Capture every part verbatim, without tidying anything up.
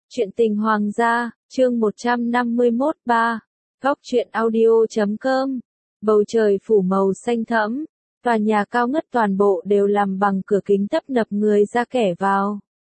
Chuyện tình hoàng gia, chương một trăm năm mươi mốt ba. Góc truyện audio chấm com. Bầu trời phủ màu xanh thẫm, tòa nhà cao ngất toàn bộ đều làm bằng cửa kính tấp nập người ra kẻ vào.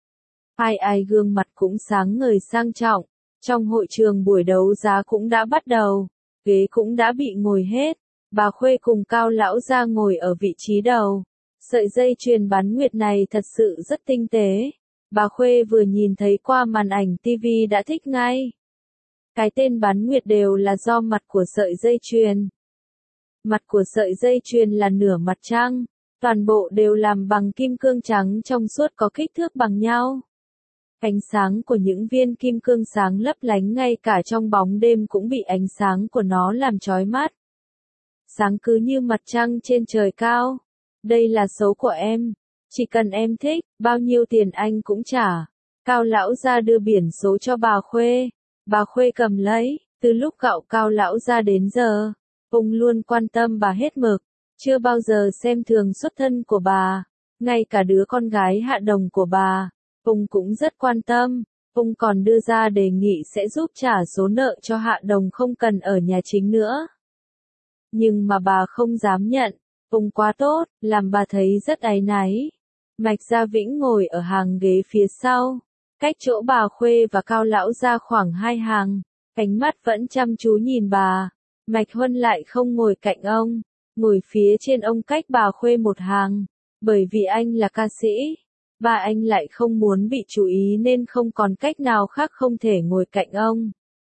Ai ai gương mặt cũng sáng ngời sang trọng, trong hội trường buổi đấu giá cũng đã bắt đầu, ghế cũng đã bị ngồi hết, bà Khuê cùng Cao lão gia ngồi ở vị trí đầu. Sợi dây chuyền bán nguyệt này thật sự rất tinh tế. Bà Khuê vừa nhìn thấy qua màn ảnh ti vi đã thích ngay. Cái tên bán nguyệt đều là do mặt của sợi dây chuyền. Mặt của sợi dây chuyền là nửa mặt trăng, toàn bộ đều làm bằng kim cương trắng trong suốt có kích thước bằng nhau. Ánh sáng của những viên kim cương sáng lấp lánh ngay cả trong bóng đêm cũng bị ánh sáng của nó làm chói mắt. Sáng cứ như mặt trăng trên trời cao. Đây là số của em. Chỉ cần em thích, bao nhiêu tiền anh cũng trả. Cao lão gia đưa biển số cho bà Khuê. Bà Khuê cầm lấy, từ lúc cạo Cao lão gia đến giờ, ông luôn quan tâm bà hết mực, chưa bao giờ xem thường xuất thân của bà, ngay cả đứa con gái Hạ Đồng của bà, ông cũng rất quan tâm. Ông còn đưa ra đề nghị sẽ giúp trả số nợ cho Hạ Đồng không cần ở nhà chính nữa. Nhưng mà bà không dám nhận, ông quá tốt, làm bà thấy rất áy náy. Mạch Gia Vĩnh ngồi ở hàng ghế phía sau, cách chỗ bà Khuê và Cao lão gia khoảng hai hàng, ánh mắt vẫn chăm chú nhìn bà. Mạch Huân lại không ngồi cạnh ông, ngồi phía trên ông cách bà Khuê một hàng, bởi vì anh là ca sĩ, và anh lại không muốn bị chú ý nên không còn cách nào khác không thể ngồi cạnh ông.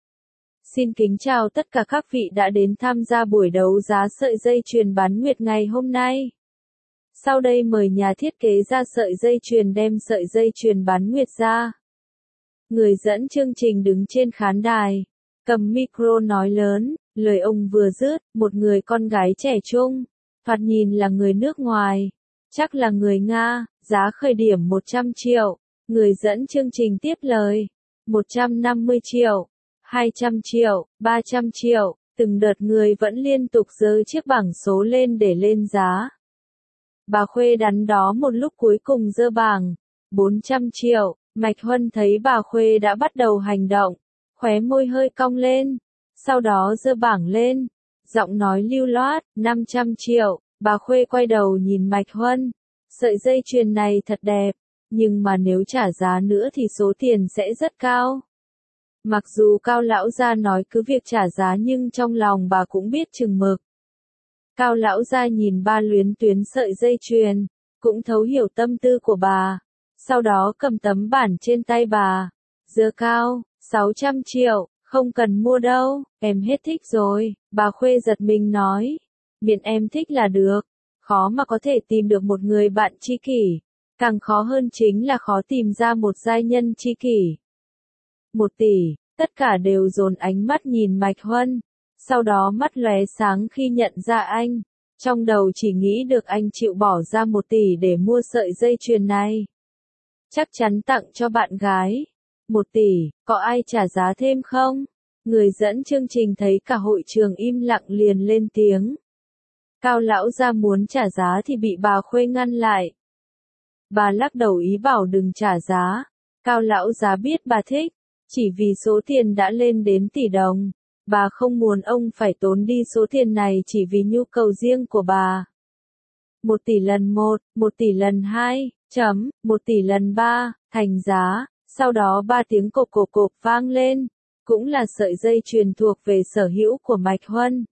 Xin kính chào tất cả các vị đã đến tham gia buổi đấu giá sợi dây chuyền bán nguyệt ngày hôm nay. Sau đây mời nhà thiết kế ra sợi dây chuyền đem sợi dây chuyền bán nguyệt ra. Người dẫn chương trình đứng trên khán đài, cầm micro nói lớn, lời ông vừa dứt, một người con gái trẻ trung, thoạt nhìn là người nước ngoài, chắc là người Nga, giá khởi điểm một trăm triệu, người dẫn chương trình tiếp lời, một trăm năm mươi triệu, hai trăm triệu, ba trăm triệu, từng đợt người vẫn liên tục giơ chiếc bảng số lên để lên giá. Bà Khuê đắn đo một lúc cuối cùng giơ bảng, bốn trăm triệu, Mạch Huân thấy bà Khuê đã bắt đầu hành động, khóe môi hơi cong lên, sau đó giơ bảng lên, giọng nói lưu loát, năm trăm triệu, bà Khuê quay đầu nhìn Mạch Huân, sợi dây chuyền này thật đẹp, nhưng mà nếu trả giá nữa thì số tiền sẽ rất cao. Mặc dù Cao lão gia nói cứ việc trả giá nhưng trong lòng bà cũng biết chừng mực. Cao lão gia nhìn ba luyến tuyến sợi dây chuyền, cũng thấu hiểu tâm tư của bà, sau đó cầm tấm bản trên tay bà, giơ cao, sáu trăm triệu, không cần mua đâu, em hết thích rồi, bà Khuê giật mình nói, miễn em thích là được, khó mà có thể tìm được một người bạn tri kỷ, càng khó hơn chính là khó tìm ra một giai nhân tri kỷ. Một tỷ, tất cả đều dồn ánh mắt nhìn Mạch Huân. Sau đó mắt lóe sáng khi nhận ra anh, trong đầu chỉ nghĩ được anh chịu bỏ ra một tỷ để mua sợi dây chuyền này. Chắc chắn tặng cho bạn gái. Một tỷ, có ai trả giá thêm không? Người dẫn chương trình thấy cả hội trường im lặng liền lên tiếng. Cao lão gia muốn trả giá thì bị bà Khuê ngăn lại. Bà lắc đầu ý bảo đừng trả giá. Cao lão gia biết bà thích, chỉ vì số tiền đã lên đến tỷ đồng. Bà không muốn ông phải tốn đi số tiền này chỉ vì nhu cầu riêng của bà. Một tỷ lần một, một tỷ lần hai, chấm, một tỷ lần ba, thành giá, sau đó ba tiếng cộp cộp cộp vang lên, cũng là sợi dây chuyền thuộc về sở hữu của Mạch Huân.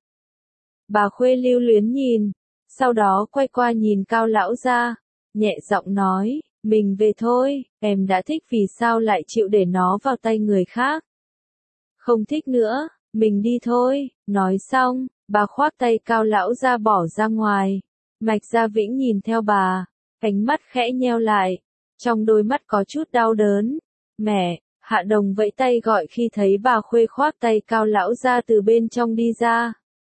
Bà Khuê lưu luyến nhìn, sau đó quay qua nhìn Cao lão gia, nhẹ giọng nói, mình về thôi, em đã thích vì sao lại chịu để nó vào tay người khác. Không thích nữa. Mình đi thôi, nói xong, bà khoác tay Cao lão gia bỏ ra ngoài. Mạch Gia Vĩnh nhìn theo bà, ánh mắt khẽ nheo lại, trong đôi mắt có chút đau đớn. Mẹ, Hạ Đồng vẫy tay gọi khi thấy bà Khuê khoác tay Cao lão gia từ bên trong đi ra.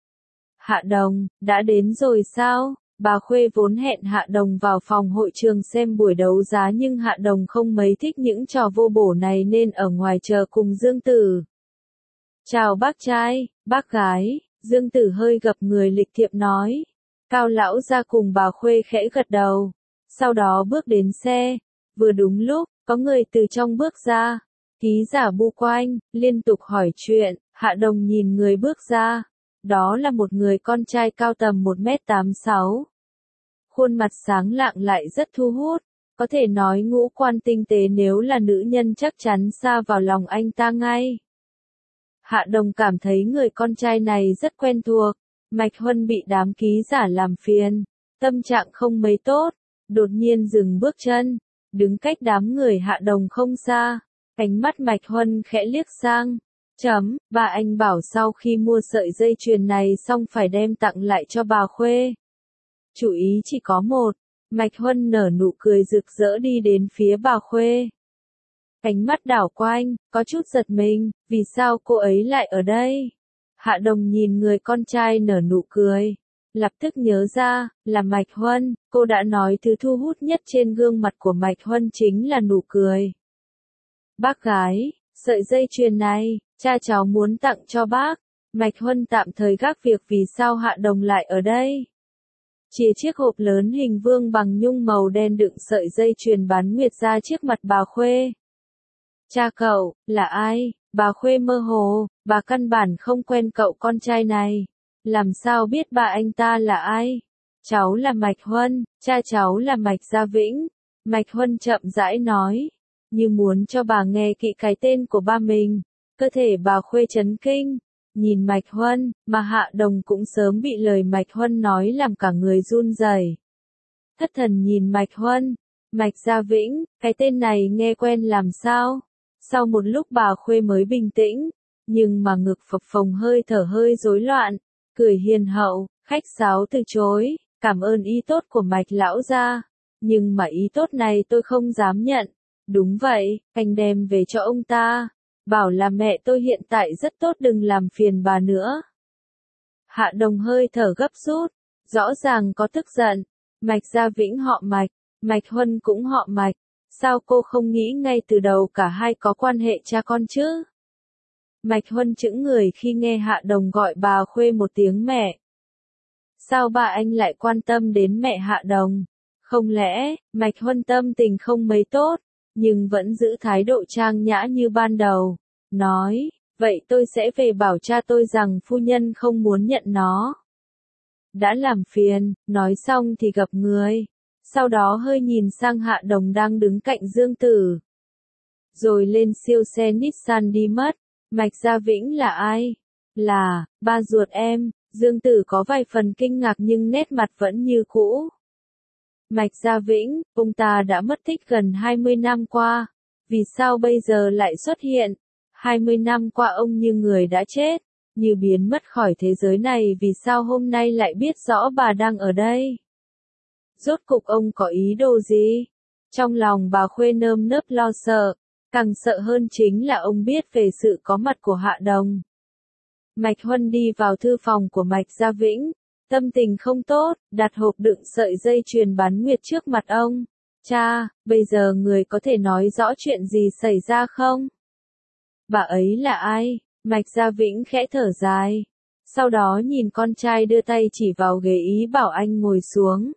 Hạ Đồng, đã đến rồi sao? Bà Khuê vốn hẹn Hạ Đồng vào phòng hội trường xem buổi đấu giá nhưng Hạ Đồng không mấy thích những trò vô bổ này nên ở ngoài chờ cùng Dương Tử. Chào bác trai, bác gái, Dương Tử hơi gập người lịch thiệp nói. Cao lão gia cùng bà Khuê khẽ gật đầu. Sau đó bước đến xe. Vừa đúng lúc, có người từ trong bước ra. Ký giả bu quanh, liên tục hỏi chuyện, Hạ Đồng nhìn người bước ra. Đó là một người con trai cao tầm một mét tám mươi sáu. Khuôn mặt sáng lạng lại rất thu hút, có thể nói ngũ quan tinh tế, nếu là nữ nhân chắc chắn xa vào lòng anh ta ngay. Hạ Đồng cảm thấy người con trai này rất quen thuộc. Mạch Huân bị đám ký giả làm phiền, tâm trạng không mấy tốt, đột nhiên dừng bước chân, đứng cách đám người Hạ Đồng không xa. Ánh mắt Mạch Huân khẽ liếc sang. Chấm, bà anh bảo sau khi mua sợi dây chuyền này xong phải đem tặng lại cho bà Khuê. Chủ ý chỉ có một. Mạch Huân nở nụ cười rực rỡ đi đến phía bà Khuê. Ánh mắt đảo quanh, có chút giật mình, vì sao cô ấy lại ở đây? Hạ Đồng nhìn người con trai nở nụ cười, lập tức nhớ ra, là Mạch Huân, cô đã nói thứ thu hút nhất trên gương mặt của Mạch Huân chính là nụ cười. Bác gái, sợi dây chuyền này, cha cháu muốn tặng cho bác. Mạch Huân tạm thời gác việc vì sao Hạ Đồng lại ở đây. Chia chiếc hộp lớn hình vương bằng nhung màu đen đựng sợi dây chuyền bán nguyệt ra trước mặt bà Khuê. Cha cậu, là ai? Bà Khuê mơ hồ, bà căn bản không quen cậu con trai này. Làm sao biết bà anh ta là ai? Cháu là Mạch Huân, cha cháu là Mạch Gia Vĩnh. Mạch Huân chậm rãi nói, như muốn cho bà nghe kỹ cái tên của ba mình. Cơ thể bà Khuê chấn kinh, nhìn Mạch Huân, mà Hạ Đồng cũng sớm bị lời Mạch Huân nói làm cả người run rẩy. Thất thần nhìn Mạch Huân, Mạch Gia Vĩnh, cái tên này nghe quen làm sao? Sau một lúc bà Khuê mới bình tĩnh, nhưng mà ngực phập phồng hơi thở hơi rối loạn, cười hiền hậu, khách sáo từ chối, cảm ơn ý tốt của Mạch lão gia, nhưng mà ý tốt này tôi không dám nhận. Đúng vậy, anh đem về cho ông ta, bảo là mẹ tôi hiện tại rất tốt đừng làm phiền bà nữa. Hạ Đồng hơi thở gấp rút, rõ ràng có tức giận, Mạch Gia Vĩnh họ Mạch, Mạch Huân cũng họ Mạch, sao cô không nghĩ ngay từ đầu cả hai có quan hệ cha con chứ? Mạch Huân chững người khi nghe Hạ Đồng gọi bà Khuê một tiếng mẹ. Sao bà anh lại quan tâm đến mẹ Hạ Đồng? Không lẽ, Mạch Huân tâm tình không mấy tốt, nhưng vẫn giữ thái độ trang nhã như ban đầu, nói, vậy tôi sẽ về bảo cha tôi rằng phu nhân không muốn nhận nó. Đã làm phiền, nói xong thì gặp người, sau đó hơi nhìn sang Hạ Đồng đang đứng cạnh Dương Tử. Rồi lên siêu xe Nissan đi mất. Mạch Gia Vĩnh là ai? Là, ba ruột em. Dương Tử có vài phần kinh ngạc nhưng nét mặt vẫn như cũ. Mạch Gia Vĩnh, ông ta đã mất tích gần hai mươi năm qua. Vì sao bây giờ lại xuất hiện? hai mươi năm qua ông như người đã chết, như biến mất khỏi thế giới này, vì sao hôm nay lại biết rõ bà đang ở đây? Rốt cục ông có ý đồ gì? Trong lòng bà Khuê nơm nớp lo sợ, càng sợ hơn chính là ông biết về sự có mặt của Hạ Đồng. Mạch Huân đi vào thư phòng của Mạch Gia Vĩnh, tâm tình không tốt, đặt hộp đựng sợi dây chuyền bán nguyệt trước mặt ông. Cha, bây giờ người có thể nói rõ chuyện gì xảy ra không? Bà ấy là ai? Mạch Gia Vĩnh khẽ thở dài. Sau đó nhìn con trai đưa tay chỉ vào ghế ý bảo anh ngồi xuống.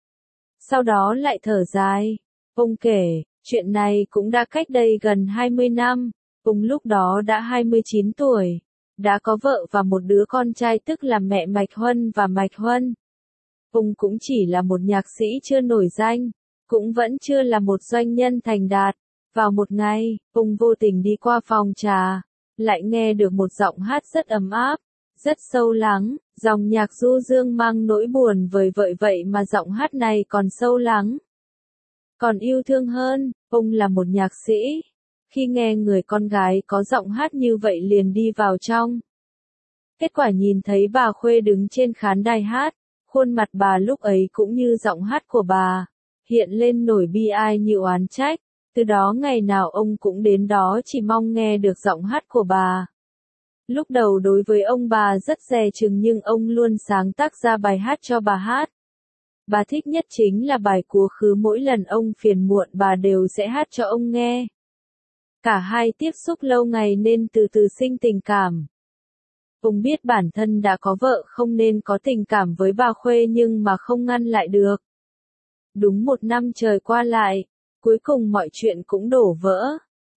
Sau đó lại thở dài. Ông kể, chuyện này cũng đã cách đây gần hai mươi năm. Ông lúc đó đã hai mươi chín tuổi. Đã có vợ và một đứa con trai tức là mẹ Mạch Huân và Mạch Huân. Ông cũng chỉ là một nhạc sĩ chưa nổi danh. Cũng vẫn chưa là một doanh nhân thành đạt. Vào một ngày, ông vô tình đi qua phòng trà. Lại nghe được một giọng hát rất ấm áp. Rất sâu lắng, dòng nhạc du dương mang nỗi buồn vời vợi vậy mà giọng hát này còn sâu lắng. Còn yêu thương hơn, ông là một nhạc sĩ. Khi nghe người con gái có giọng hát như vậy liền đi vào trong. Kết quả nhìn thấy bà Khuê đứng trên khán đài hát, khuôn mặt bà lúc ấy cũng như giọng hát của bà, hiện lên nổi bi ai như oán trách. Từ đó ngày nào ông cũng đến đó chỉ mong nghe được giọng hát của bà. Lúc đầu đối với ông bà rất dè chừng nhưng ông luôn sáng tác ra bài hát cho bà hát. Bà thích nhất chính là bài Quá Khứ, mỗi lần ông phiền muộn bà đều sẽ hát cho ông nghe. Cả hai tiếp xúc lâu ngày nên từ từ sinh tình cảm. Ông biết bản thân đã có vợ không nên có tình cảm với bà Khuê nhưng mà không ngăn lại được. Đúng một năm trời qua lại, cuối cùng mọi chuyện cũng đổ vỡ.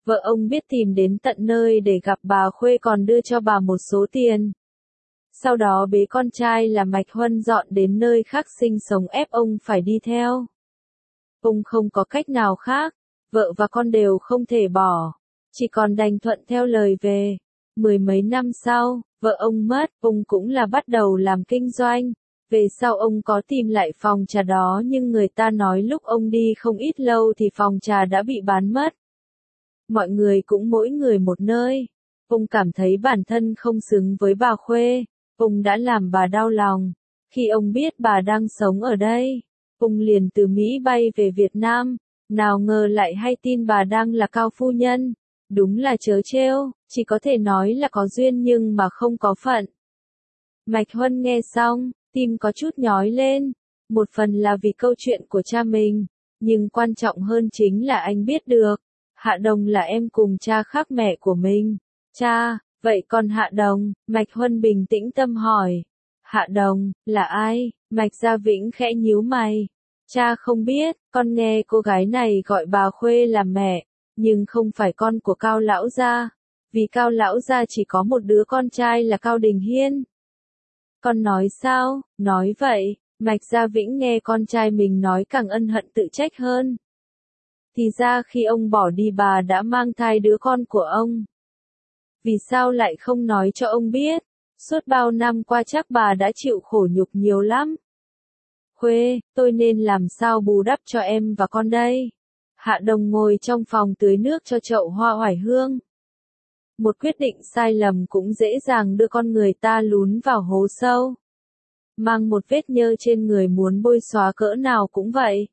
Vợ ông biết tìm đến tận nơi để gặp bà Khuê còn đưa cho bà một số tiền. Sau đó bế con trai là Mạch Huân dọn đến nơi khác sinh sống ép ông phải đi theo. Ông không có cách nào khác, vợ và con đều không thể bỏ, chỉ còn đành thuận theo lời về. Mười mấy năm sau, vợ ông mất, ông cũng là bắt đầu làm kinh doanh. Về sau ông có tìm lại phòng trà đó nhưng người ta nói lúc ông đi không ít lâu thì phòng trà đã bị bán mất. Mọi người cũng mỗi người một nơi. Ông cảm thấy bản thân không xứng với bà Khuê. Ông đã làm bà đau lòng. Khi ông biết bà đang sống ở đây, ông liền từ Mỹ bay về Việt Nam. Nào ngờ lại hay tin bà đang là Cao phu nhân. Đúng là trớ trêu, chỉ có thể nói là có duyên nhưng mà không có phận. Mạch Huân nghe xong, tim có chút nhói lên. Một phần là vì câu chuyện của cha mình, nhưng quan trọng hơn chính là anh biết được. Hạ Đồng là em cùng cha khác mẹ của mình. Cha, vậy còn Hạ Đồng? Mạch Huân bình tĩnh tâm hỏi. Hạ Đồng, là ai? Mạch Gia Vĩnh khẽ nhíu mày. Cha không biết, con nghe cô gái này gọi bà Khuê là mẹ, nhưng không phải con của Cao lão gia. Vì Cao lão gia chỉ có một đứa con trai là Cao Đình Hiên. Con nói sao? Nói vậy, Mạch Gia Vĩnh nghe con trai mình nói càng ân hận tự trách hơn. Thì ra khi ông bỏ đi bà đã mang thai đứa con của ông. Vì sao lại không nói cho ông biết? Suốt bao năm qua chắc bà đã chịu khổ nhục nhiều lắm. Khuê, tôi nên làm sao bù đắp cho em và con đây? Hạ Đồng ngồi trong phòng tưới nước cho chậu hoa oải hương. Một quyết định sai lầm cũng dễ dàng đưa con người ta lún vào hố sâu. Mang một vết nhơ trên người muốn bôi xóa cỡ nào cũng vậy.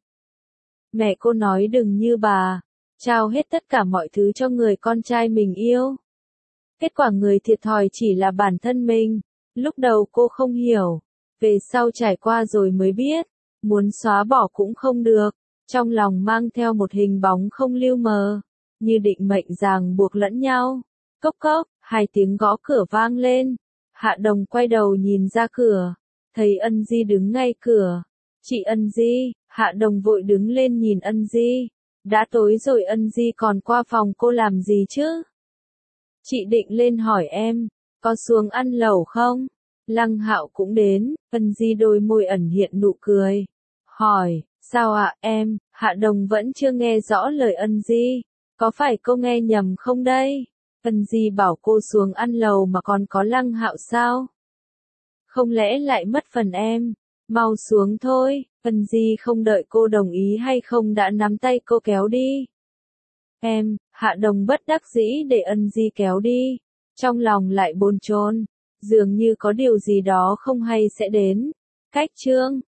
Mẹ cô nói đừng như bà, trao hết tất cả mọi thứ cho người con trai mình yêu. Kết quả người thiệt thòi chỉ là bản thân mình. Lúc đầu cô không hiểu, về sau trải qua rồi mới biết, muốn xóa bỏ cũng không được. Trong lòng mang theo một hình bóng không lưu mờ, như định mệnh ràng buộc lẫn nhau. Cốc cốc, hai tiếng gõ cửa vang lên. Hạ Đồng quay đầu nhìn ra cửa, thấy Ân Di đứng ngay cửa. Chị Ân Di, Hạ Đồng vội đứng lên nhìn Ân Di. Đã tối rồi Ân Di còn qua phòng cô làm gì chứ? Chị định lên hỏi em, có xuống ăn lẩu không? Lăng Hạo cũng đến, Ân Di đôi môi ẩn hiện nụ cười. Hỏi, sao ạ em? Hạ Đồng vẫn chưa nghe rõ lời Ân Di. Có phải cô nghe nhầm không đây? Ân Di bảo cô xuống ăn lẩu mà còn có Lăng Hạo sao? Không lẽ lại mất phần em? Mau xuống thôi. Ân Di không đợi cô đồng ý hay không đã nắm tay cô kéo đi. Em, Hạ Đồng bất đắc dĩ để Ân Di kéo đi. Trong lòng lại bồn chồn, dường như có điều gì đó không hay sẽ đến. Cách chương